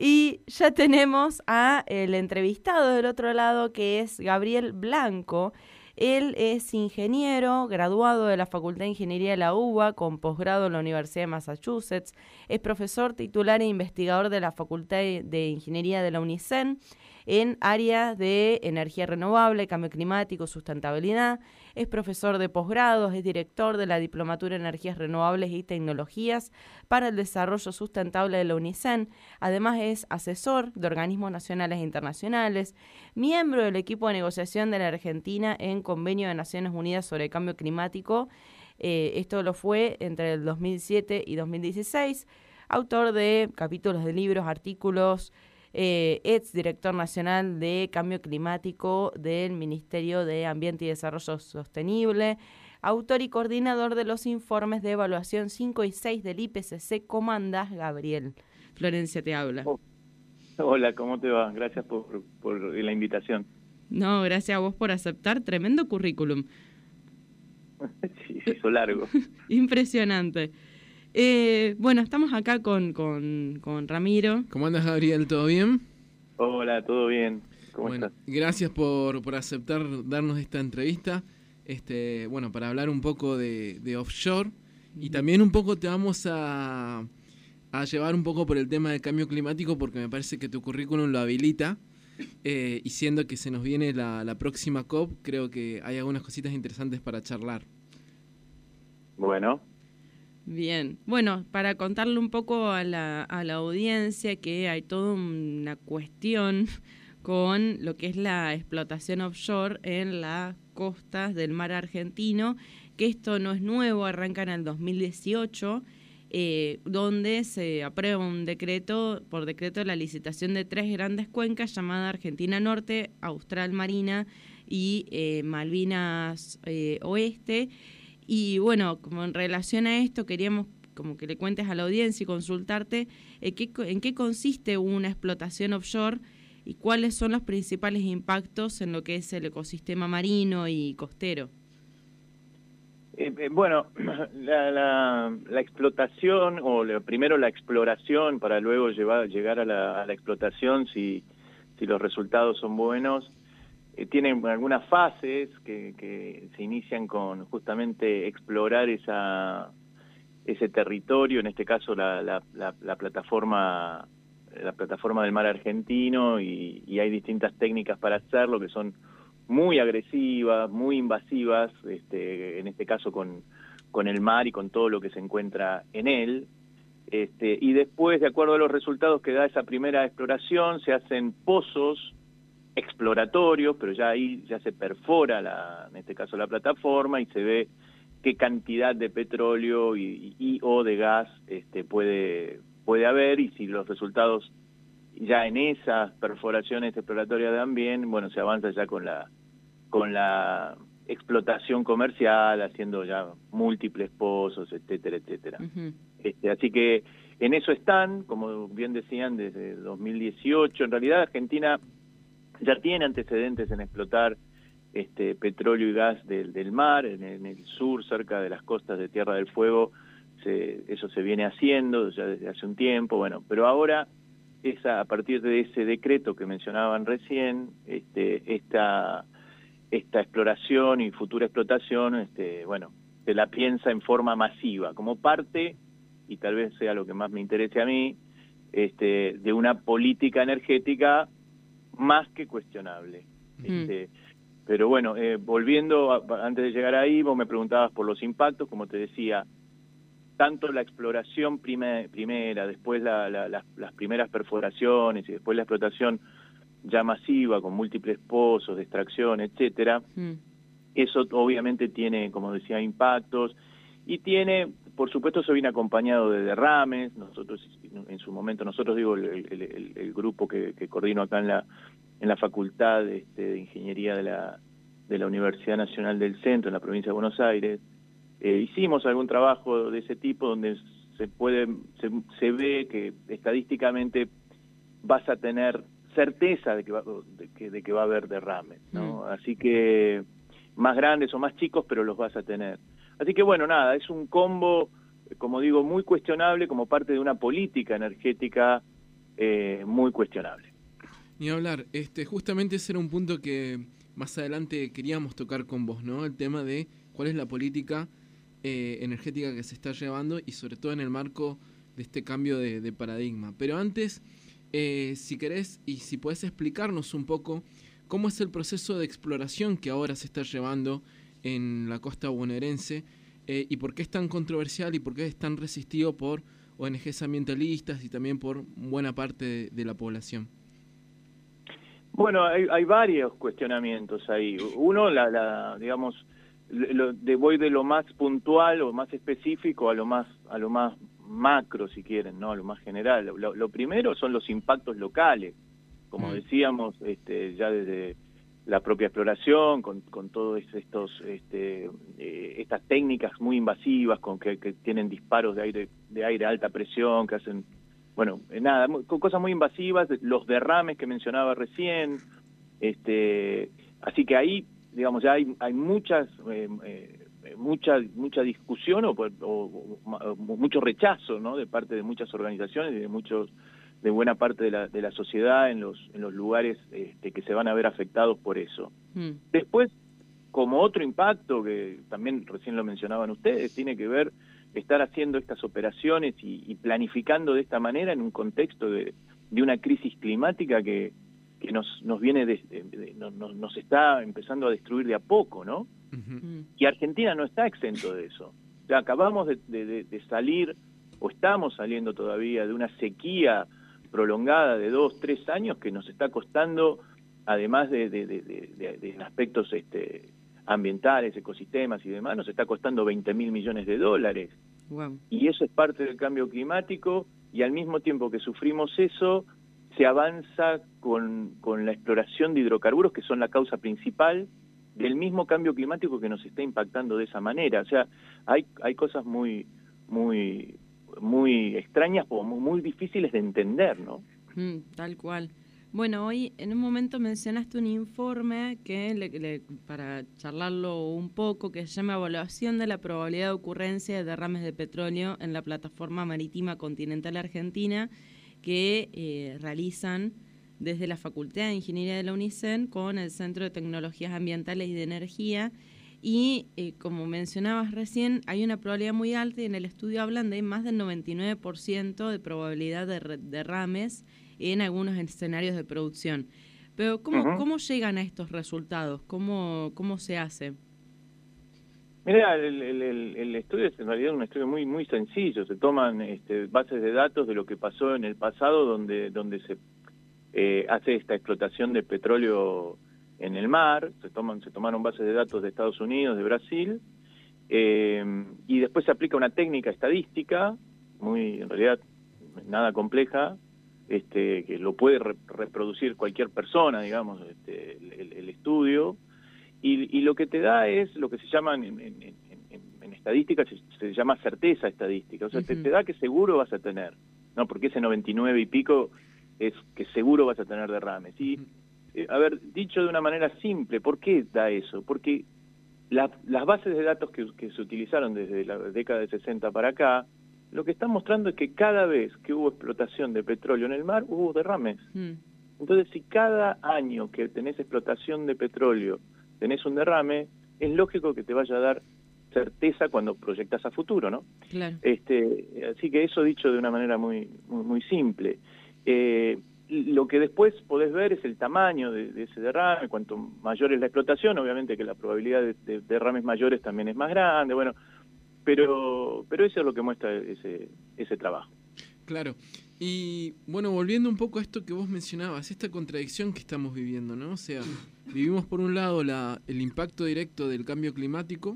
Y ya tenemos a el entrevistado del otro lado, que es Gabriel Blanco. Él es ingeniero, graduado de la Facultad de Ingeniería de la UBA, con posgrado en la Universidad de Massachusetts. Es profesor titular e investigador de la Facultad de Ingeniería de la UNICEN en áreas de energía renovable, cambio climático, sustentabilidad. Es profesor de posgrados, es director de la Diplomatura en Energías Renovables y Tecnologías para el Desarrollo Sustentable de la UNICEN. Además es asesor de organismos nacionales e internacionales, miembro del equipo de negociación de la Argentina en Convenio de Naciones Unidas sobre el Cambio Climático. Esto lo fue entre el 2007 y 2016. Autor de capítulos de libros, artículos, ex director nacional de Cambio Climático del Ministerio de Ambiente y Desarrollo Sostenible, autor y coordinador de los informes de evaluación 5 y 6 del IPCC. ¿Cómo andás, Gabriel? Florencia te habla. Hola, ¿cómo te va? Gracias por la invitación. No, gracias a vos por aceptar. Tremendo currículum. Sí, se hizo largo. Impresionante. Bueno, estamos acá con Ramiro. ¿Cómo andas, Gabriel? ¿Todo bien? Hola, ¿todo bien? ¿Cómo estás? Gracias por aceptar darnos esta entrevista. Para hablar un poco de offshore y también un poco te vamos a llevar un poco por el tema del cambio climático, porque me parece que tu currículum lo habilita, y siendo que se nos viene la próxima COP, creo que hay algunas cositas interesantes para charlar. Bueno. Bien, bueno, para contarle un poco a la audiencia que hay toda una cuestión con lo que es la explotación offshore en las costas del mar argentino, que esto no es nuevo, arranca en el 2018, donde se aprueba por decreto la licitación de 3 grandes cuencas llamadas Argentina Norte, Austral Marina y Malvinas Oeste. Y bueno, como en relación a esto, queríamos como que le cuentes a la audiencia y consultarte en qué consiste una explotación offshore y cuáles son los principales impactos en lo que es el ecosistema marino y costero. Bueno, la explotación, o primero la exploración para luego llegar a la explotación, si los resultados son buenos, tienen algunas fases que se inician con justamente explorar ese territorio, en este caso la plataforma del mar argentino, y hay distintas técnicas para hacerlo que son muy agresivas, muy invasivas, en este caso con el mar y con todo lo que se encuentra en él. Y después, de acuerdo a los resultados que da esa primera exploración, se hacen pozos exploratorios, pero ya ahí ya se perfora en este caso la plataforma, y se ve qué cantidad de petróleo y o de gas puede haber, y si los resultados ya en esas perforaciones exploratorias dan bien, bueno, se avanza ya con la explotación comercial, haciendo ya múltiples pozos, etcétera, etcétera. Uh-huh. Así que en eso están, como bien decían, desde 2018. En realidad Argentina ya tiene antecedentes en explotar petróleo y gas del mar, en el sur, cerca de las costas de Tierra del Fuego. Eso se viene haciendo ya desde hace un tiempo, bueno, pero ahora a partir de ese decreto que mencionaban recién, esta exploración y futura explotación, se la piensa en forma masiva, como parte, y tal vez sea lo que más me interese a mí, de una política energética más que cuestionable. Pero bueno, volviendo, antes de llegar ahí, vos me preguntabas por los impactos, como te decía, tanto la exploración primera, después las primeras perforaciones y después la explotación ya masiva con múltiples pozos de extracción, etcétera. Eso obviamente tiene, como decía, impactos, y tiene, por supuesto, eso viene acompañado de derrames. Nosotros, en su momento, digo, el grupo que coordino acá en la Facultad de Ingeniería de la Universidad Nacional del Centro, en la provincia de Buenos Aires, hicimos algún trabajo de ese tipo donde se ve que estadísticamente vas a tener certeza de que va a haber derrames, ¿no? Así que más grandes o más chicos, pero los vas a tener. Así que bueno, nada, es un combo, como digo, muy cuestionable como parte de una política energética muy cuestionable. Ni hablar, justamente ese era un punto que más adelante queríamos tocar con vos, ¿no? El tema de cuál es la política energética que se está llevando y sobre todo en el marco de este cambio de paradigma. Pero antes, si querés y si podés explicarnos un poco cómo es el proceso de exploración que ahora se está llevando en la costa bonaerense y por qué es tan controversial y por qué es tan resistido por ONGs ambientalistas y también por buena parte de la población. Bueno, hay varios cuestionamientos ahí. Uno, digamos, voy de lo más puntual o más específico a lo más macro, si quieren, ¿no? A lo más general. Lo primero son los impactos locales, como decíamos, ya desde la propia exploración, con todos estas técnicas muy invasivas, que tienen disparos de aire a alta presión, que hacen, bueno, con cosas muy invasivas, los derrames que mencionaba recién, así que ahí, digamos, ya hay mucha discusión o mucho rechazo, ¿no? De parte de muchas organizaciones y de buena parte de la sociedad en los lugares que se van a ver afectados por eso. Después, como otro impacto que también recién lo mencionaban ustedes, tiene que ver estar haciendo estas operaciones y planificando de esta manera en un contexto de una crisis climática que nos viene nos está empezando a destruir de a poco, ¿no? Uh-huh. Y Argentina no está exento de eso. O sea, acabamos de salir, o estamos saliendo todavía, de una sequía prolongada de 2-3 años que nos está costando, además de aspectos ambientales, ecosistemas y demás, nos está costando $20.000 millones. Wow. Y eso es parte del cambio climático, y al mismo tiempo que sufrimos eso, se avanza con la exploración de hidrocarburos, que son la causa principal del mismo cambio climático que nos está impactando de esa manera. O sea, hay cosas muy extrañas o muy difíciles de entender, ¿no? Tal cual. Bueno, hoy en un momento mencionaste un informe que para charlarlo un poco, que se llama Evaluación de la probabilidad de ocurrencia de derrames de petróleo en la plataforma marítima continental argentina, que realizan desde la Facultad de Ingeniería de la UNICEN con el Centro de Tecnologías Ambientales y de Energía. Y como mencionabas recién, hay una probabilidad muy alta, y en el estudio hablan de más del 99% de probabilidad de derrames en algunos escenarios de producción. Pero ¿cómo llegan a estos resultados? ¿Cómo se hace? Mira, el estudio es en realidad un estudio muy sencillo. Se toman bases de datos de lo que pasó en el pasado, donde se hace esta explotación de petróleo en el mar. Se tomaron bases de datos de Estados Unidos, de Brasil, y después se aplica una técnica estadística, en realidad nada compleja, que lo puede reproducir cualquier persona, digamos, el estudio, y lo que te da es lo que se llama en estadística, se llama certeza estadística. O sea, te da que seguro vas a tener, ¿no? Porque ese 99 y pico es que seguro vas a tener derrames. Y, dicho de una manera simple, ¿por qué da eso? Porque las bases de datos que se utilizaron desde la década de 60 para acá, lo que están mostrando es que cada vez que hubo explotación de petróleo en el mar, hubo derrames. Entonces, si cada año que tenés explotación de petróleo tenés un derrame, es lógico que te vaya a dar certeza cuando proyectas a futuro, ¿no? Claro. Así que eso dicho de una manera muy simple. Lo que después podés ver es el tamaño de ese derrame. Cuanto mayor es la explotación, obviamente que la probabilidad de derrames mayores también es más grande. Bueno, pero eso es lo que muestra ese trabajo. Claro. Y bueno, volviendo un poco a esto que vos mencionabas, esta contradicción que estamos viviendo, ¿no? O sea, vivimos por un lado el impacto directo del cambio climático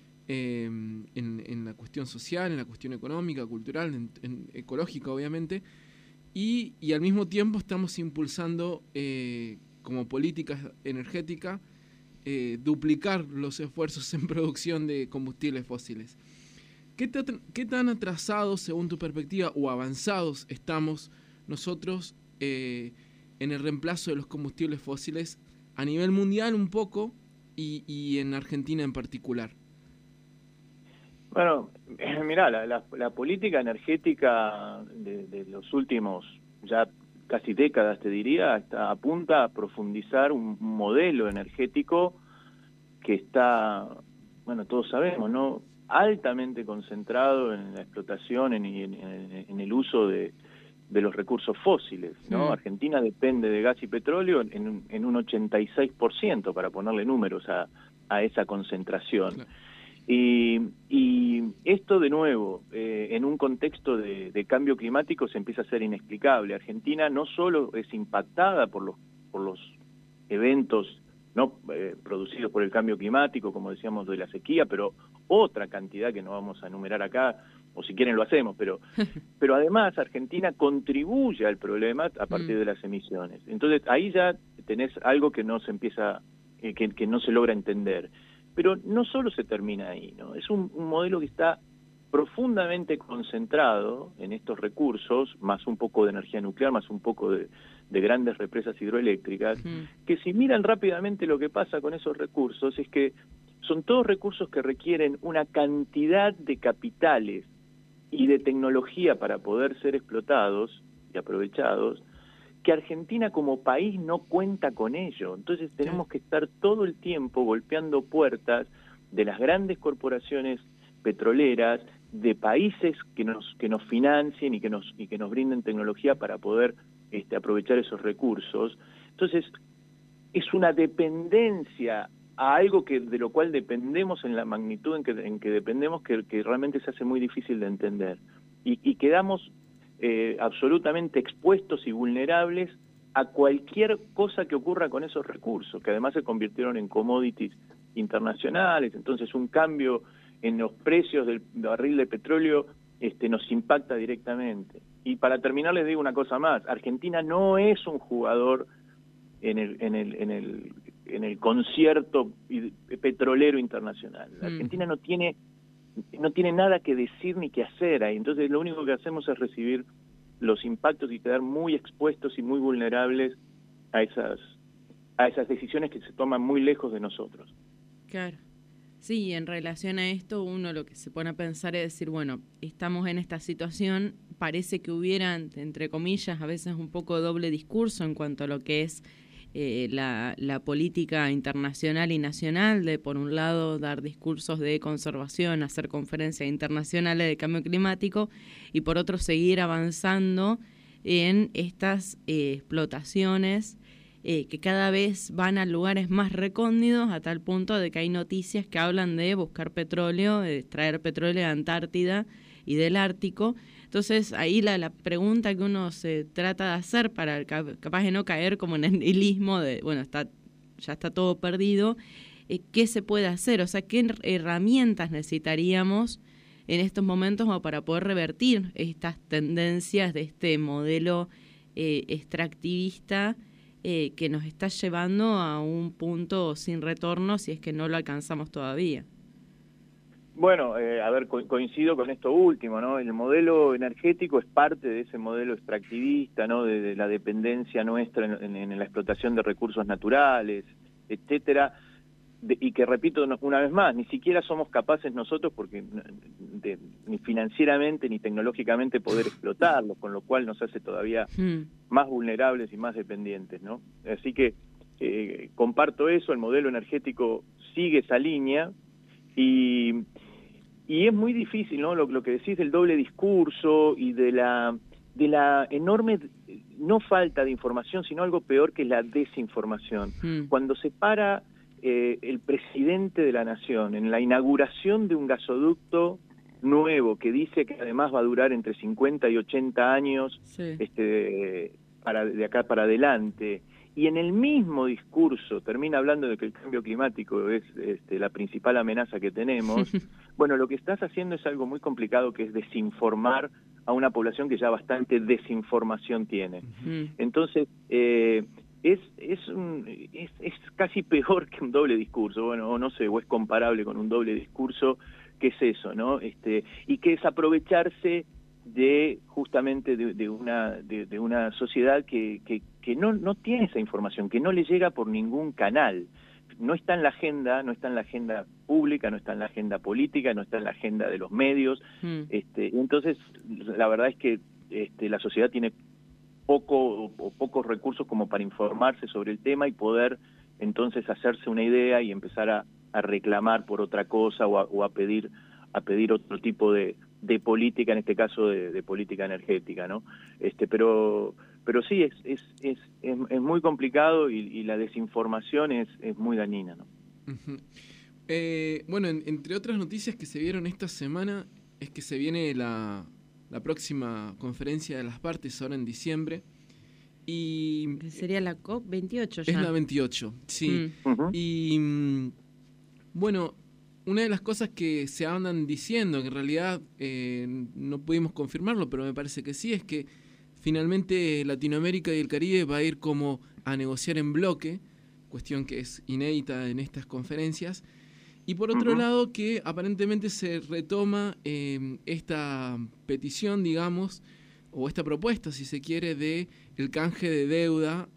en la cuestión social, en la cuestión económica, cultural, ecológica, obviamente, y al mismo tiempo estamos impulsando como política energética duplicar los esfuerzos en producción de combustibles fósiles. ¿Qué tan atrasados, según tu perspectiva, o avanzados estamos nosotros en el reemplazo de los combustibles fósiles a nivel mundial un poco y en Argentina en particular? Bueno, mirá, la política energética de los últimos ya casi décadas, te diría, apunta a profundizar un modelo energético que está, bueno, todos sabemos, ¿no?, altamente concentrado en la explotación, en el uso de los recursos fósiles, ¿no? Argentina depende de gas y petróleo en un 86%, para ponerle números a esa concentración. Claro. Y esto, de nuevo, en un contexto de cambio climático, se empieza a ser inexplicable. Argentina no solo es impactada por los eventos no producidos por el cambio climático, como decíamos, de la sequía, pero otra cantidad que no vamos a enumerar acá, o si quieren lo hacemos, pero además Argentina contribuye al problema a partir de las emisiones. Entonces ahí ya tenés algo que no se empieza, que no se logra entender. Pero no solo se termina ahí, ¿no? Es un modelo que está profundamente concentrado en estos recursos, más un poco de energía nuclear, más un poco de grandes represas hidroeléctricas, que si miran rápidamente lo que pasa con esos recursos, es que son todos recursos que requieren una cantidad de capitales y de tecnología para poder ser explotados y aprovechados, que Argentina como país no cuenta con ello. Entonces tenemos que estar todo el tiempo golpeando puertas de las grandes corporaciones petroleras, de países que nos financien y que nos brinden tecnología para poder aprovechar esos recursos. Entonces es una dependencia a algo de lo cual dependemos en la magnitud en que dependemos, que realmente se hace muy difícil de entender. Y quedamos absolutamente expuestos y vulnerables a cualquier cosa que ocurra con esos recursos, que además se convirtieron en commodities internacionales. Entonces un cambio en los precios del barril de petróleo nos impacta directamente. Y para terminar les digo una cosa más: Argentina no es un jugador en el concierto petrolero internacional. Argentina no tiene nada que decir ni que hacer ahí. Entonces lo único que hacemos es recibir los impactos y quedar muy expuestos y muy vulnerables a esas decisiones que se toman muy lejos de nosotros. Claro. Sí, en relación a esto, uno lo que se pone a pensar es decir, bueno, estamos en esta situación, parece que hubiera, entre comillas, a veces un poco doble discurso en cuanto a lo que es la política internacional y nacional, de por un lado dar discursos de conservación, hacer conferencias internacionales de cambio climático, y por otro seguir avanzando en estas explotaciones que cada vez van a lugares más recóndidos, a tal punto de que hay noticias que hablan de buscar petróleo, de extraer petróleo de Antártida y del Ártico. Entonces ahí la pregunta que uno se trata de hacer para capaz de no caer como en el nihilismo de, bueno, ya está todo perdido, ¿qué se puede hacer? O sea, ¿qué herramientas necesitaríamos en estos momentos como para poder revertir estas tendencias de este modelo extractivista que nos está llevando a un punto sin retorno si es que no lo alcanzamos todavía? Bueno, a ver, coincido con esto último, ¿no? El modelo energético es parte de ese modelo extractivista, ¿no? De la dependencia nuestra en la explotación de recursos naturales, etcétera, y que, repito una vez más, ni siquiera somos capaces nosotros, porque ni financieramente ni tecnológicamente, poder explotarlos, con lo cual nos hace todavía más vulnerables y más dependientes, ¿no? Así que comparto eso. El modelo energético sigue esa línea, y es muy difícil, ¿no? Lo que decís del doble discurso y de la enorme, no falta de información, sino algo peor, que la desinformación. Cuando se para el presidente de la nación en la inauguración de un gasoducto nuevo que dice que además va a durar entre 50 y 80 años, de acá para adelante, y en el mismo discurso termina hablando de que el cambio climático es la principal amenaza que tenemos, bueno, lo que estás haciendo es algo muy complicado, que es desinformar a una población que ya bastante desinformación tiene. Entonces, es casi peor que un doble discurso, bueno, o no sé, o es comparable con un doble discurso, que es eso, ¿no? Y que es aprovecharse justamente de una sociedad que no tiene esa información, que no le llega por ningún canal. No está en la agenda, pública, no está en la agenda política, no está en la agenda de los medios. Entonces, la verdad es que la sociedad tiene pocos recursos como para informarse sobre el tema y poder entonces hacerse una idea y empezar a reclamar por otra cosa o a pedir otro tipo de política, en este caso de política energética, ¿no? Pero sí, es muy complicado y la desinformación es muy dañina, ¿no? Uh-huh. Bueno, entre otras noticias que se vieron esta semana es que se viene la próxima conferencia de las partes ahora en diciembre. Y sería la COP28 ya. Es la 28, sí. Uh-huh. Y bueno, una de las cosas que se andan diciendo, que en realidad no pudimos confirmarlo, pero me parece que sí, es que finalmente Latinoamérica y el Caribe va a ir como a negociar en bloque, cuestión que es inédita en estas conferencias. Y por otro lado, que aparentemente se retoma esta petición, digamos, o esta propuesta, si se quiere, de el canje de deuda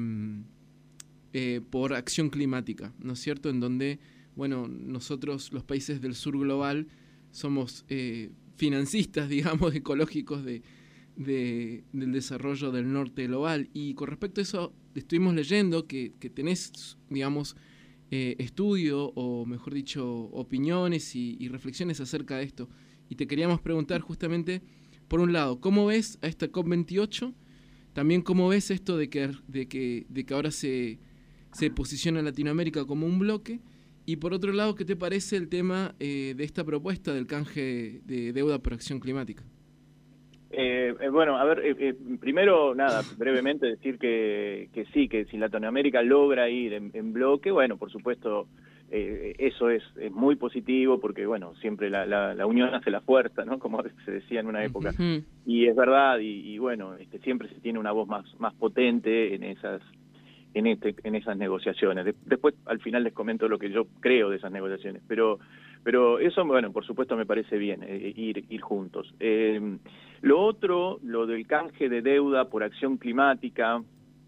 por acción climática, ¿no es cierto? En donde, bueno, nosotros, los países del sur global, somos financistas, digamos, ecológicos del desarrollo del norte global. Y con respecto a eso, estuvimos leyendo que tenés, digamos, estudio, o mejor dicho, opiniones y reflexiones acerca de esto. Y te queríamos preguntar justamente, por un lado, ¿cómo ves a esta COP28? También, ¿cómo ves esto de que ahora se posiciona Latinoamérica como un bloque? Y por otro lado, ¿qué te parece el tema de esta propuesta del canje de deuda por acción climática? Bueno, a ver, primero, nada, brevemente decir que sí, que si Latinoamérica logra ir en bloque, bueno, por supuesto, eso es muy positivo, porque, bueno, siempre la unión hace la fuerza, ¿no? Como se decía en una época. Uh-huh. Y es verdad, y bueno, siempre se tiene una voz más potente en esas negociaciones. Después, al final, les comento lo que yo creo de esas negociaciones, pero eso, bueno, por supuesto me parece bien, ir juntos. Lo otro, lo del canje de deuda por acción climática,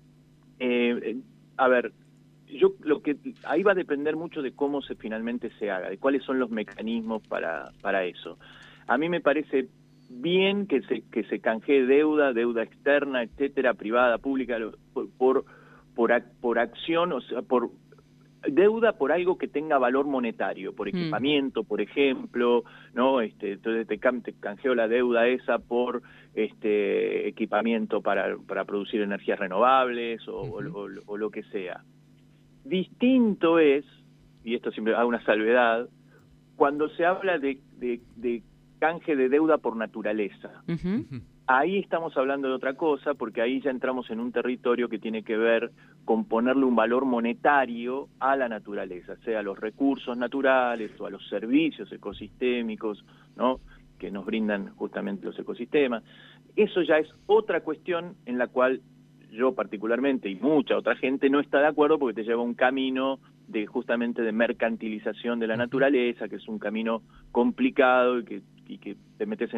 a ver, ahí va a depender mucho de cómo finalmente se haga, de cuáles son los mecanismos para eso. A mí me parece bien que se canjee deuda externa, etcétera, privada, pública, por acción, o sea, por deuda por algo que tenga valor monetario, por equipamiento, por ejemplo, ¿no? Entonces te canjeo la deuda esa por equipamiento para producir energías renovables o lo que sea. Distinto es, y esto siempre hago una salvedad, cuando se habla de canje de deuda por naturaleza. Uh-huh. Ahí estamos hablando de otra cosa, porque ahí ya entramos en un territorio que tiene que ver con ponerle un valor monetario a la naturaleza, sea a los recursos naturales o a los servicios ecosistémicos, ¿no?, que nos brindan justamente los ecosistemas. Eso ya es otra cuestión en la cual yo particularmente y mucha otra gente no está de acuerdo, porque te lleva a un camino justamente de mercantilización de la naturaleza, que es un camino complicado y que te metes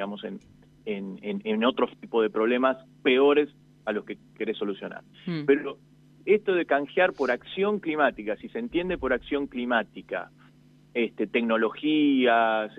en otro tipo de problemas peores a los que querés solucionar. Pero esto de canjear por acción climática, si se entiende por acción climática, tecnologías,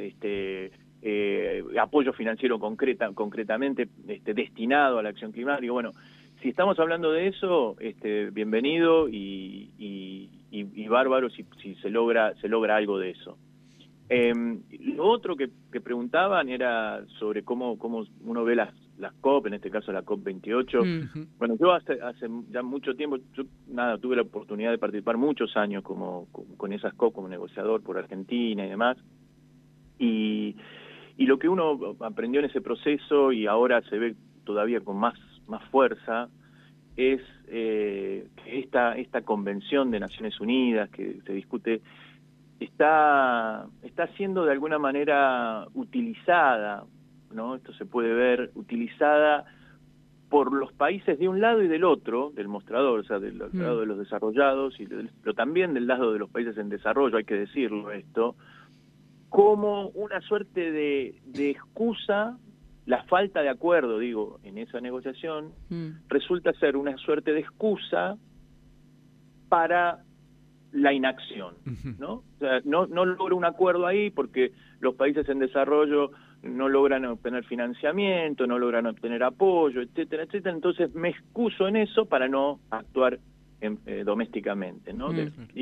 apoyo financiero concretamente destinado a la acción climática, bueno, si estamos hablando de eso, bienvenido y bárbaro si se logra algo de eso. Lo otro que preguntaban era sobre cómo uno ve las COP, en este caso la COP28. Bueno, yo hace ya mucho tiempo, tuve la oportunidad de participar muchos años con esas COP como negociador por Argentina y demás. Y lo que uno aprendió en ese proceso, y ahora se ve todavía con más fuerza, es que esta convención de Naciones Unidas que se discute está siendo de alguna manera utilizada, ¿no? Esto se puede ver, utilizada por los países de un lado y del otro, del mostrador, o sea, del lado de los desarrollados, pero también del lado de los países en desarrollo, hay que decirlo esto, como una suerte de excusa. La falta de acuerdo, digo, en esa negociación, resulta ser una suerte de excusa para la inacción, ¿no? O sea, no logra un acuerdo ahí porque los países en desarrollo no logran obtener financiamiento, no logran obtener apoyo, etcétera, etcétera. Entonces me excuso en eso para no actuar domésticamente, ¿no?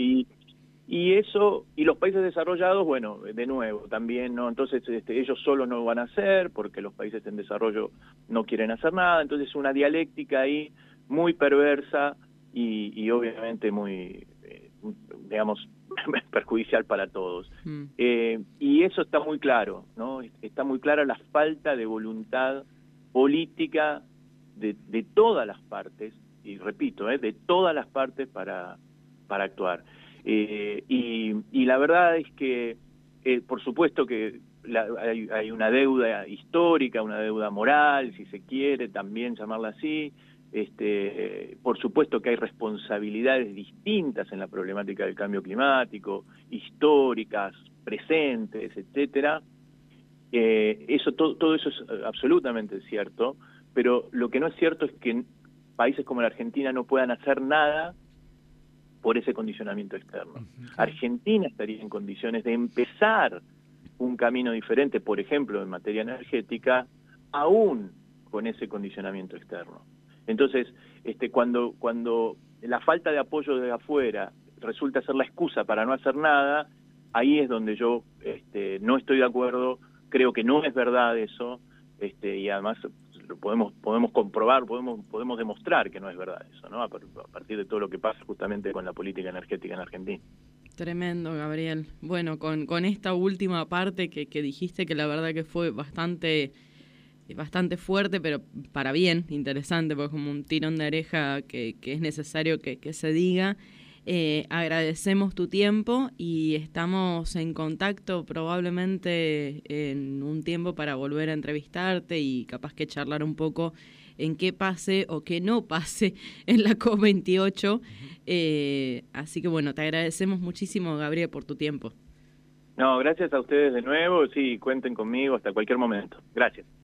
Y eso, y los países desarrollados, bueno, de nuevo, también, ¿no? Entonces ellos solos no van a hacer, porque los países en desarrollo no quieren hacer nada, entonces una dialéctica ahí muy perversa y obviamente muy, digamos, perjudicial para todos. Y eso está muy claro, ¿no? Está muy clara la falta de voluntad política de todas las partes, y repito, de todas las partes para actuar. Y la verdad es que, por supuesto que hay una deuda histórica, una deuda moral, si se quiere también llamarla así. Por supuesto que hay responsabilidades distintas en la problemática del cambio climático, históricas, presentes, etcétera. Todo eso es absolutamente cierto, pero lo que no es cierto es que países como la Argentina no puedan hacer nada por ese condicionamiento externo. Argentina estaría en condiciones de empezar un camino diferente, por ejemplo, en materia energética, aún con ese condicionamiento externo. Entonces, cuando la falta de apoyo de afuera resulta ser la excusa para no hacer nada, ahí es donde yo no estoy de acuerdo, creo que no es verdad eso, y además lo podemos comprobar, podemos demostrar que no es verdad eso, ¿no? A partir de todo lo que pasa justamente con la política energética en Argentina. Tremendo, Gabriel. Bueno, con esta última parte que dijiste, que la verdad que fue bastante fuerte, pero para bien, interesante, porque es como un tirón de oreja que es necesario que se diga. Agradecemos tu tiempo y estamos en contacto probablemente en un tiempo para volver a entrevistarte y capaz que charlar un poco en qué pase o qué no pase en la COP28. Así que bueno, te agradecemos muchísimo, Gabriel, por tu tiempo. No, gracias a ustedes de nuevo, sí, cuenten conmigo hasta cualquier momento. Gracias.